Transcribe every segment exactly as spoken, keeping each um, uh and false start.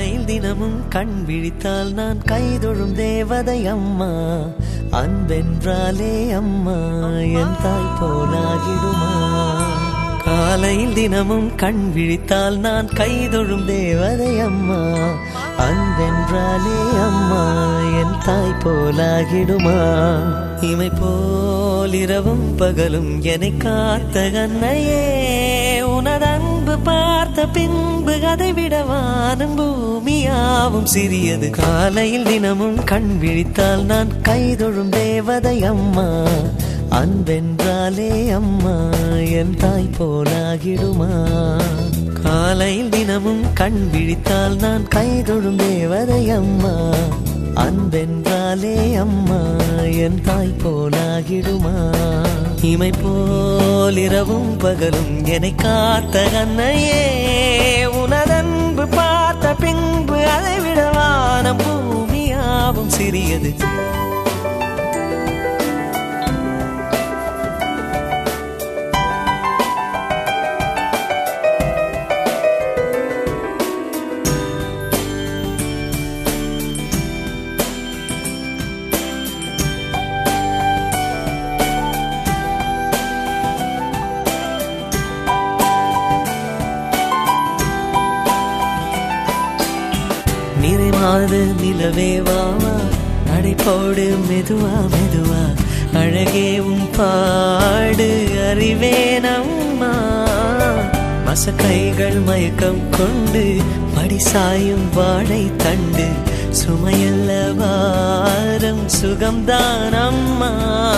காலையில் தினமும் கண் விழித்தால் நான் கைதொழும் தேவதை அம்மா. அன்பென்றாலே அம்மா என் தாய் போலாகிடுமா. காலையில் தினமும் கண் விழித்தால் நான் கைதொழும் தேவதை அம்மா. அன்பென்றாலே அம்மா என் தாய் போலாகிடுமா. இமை போல் இரவும் பகலும் என்னை காத்த கண்ணையே, உனது அன்பு பார்த்த பின்பு அதை விட வானம் பூமியாவும் சிறியது. காலையில் தினமும் கண் விழித்தால் நான் கைதொழும் தேவதை அம்மா. அன்பென்றாலே அம்மா என் தாய் போலாகிடுமா. காலையில் தினமும் கண் விழித்தால் நான் கைதொழும் தேவதை அம்மா. அன்பென்றாலே அம்மா என் தாய் போலாகிடுமா. இமை போல் இரவும் பகலும் என்னை காத்த கண்ணையே, உனதன்பு பார்த்த பின்பு அதை விட வானம் பூமியாவும் சிறியது. நிறைமாது நிலவே வாவா, நடைபோடு மெதுவா மெதுவா, அழகே உன் பாடு அறிவேனம்மா. மசக்கைகள் மயக்கம் கொண்டு மடிசாயும் வாழை தண்டு, சுமையல்ல வாரம் சுகம்தான் அம்மா.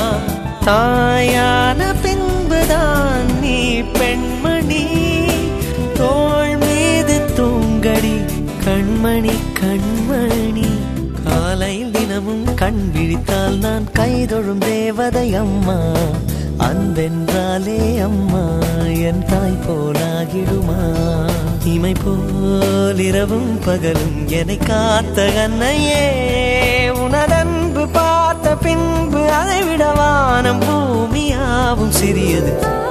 தாயான பின்புதான் நீ பெண்மணி, தோள் மீது தூங்கடி கண்மணி கண்மணி. காலையில் தினமும் கண் விழித்தால் நான் கைதொழும் தேவதை அம்மா. அன்பென்றாலே அம்மா என் தாய் போலாகிடுமா. இமை போல் இரவும் பகலும் என்னை காத்த கண்ணையே, உனதன்பு பார்த்த பின்பு அதை விட வானம் பூமியாவும் சிறியது.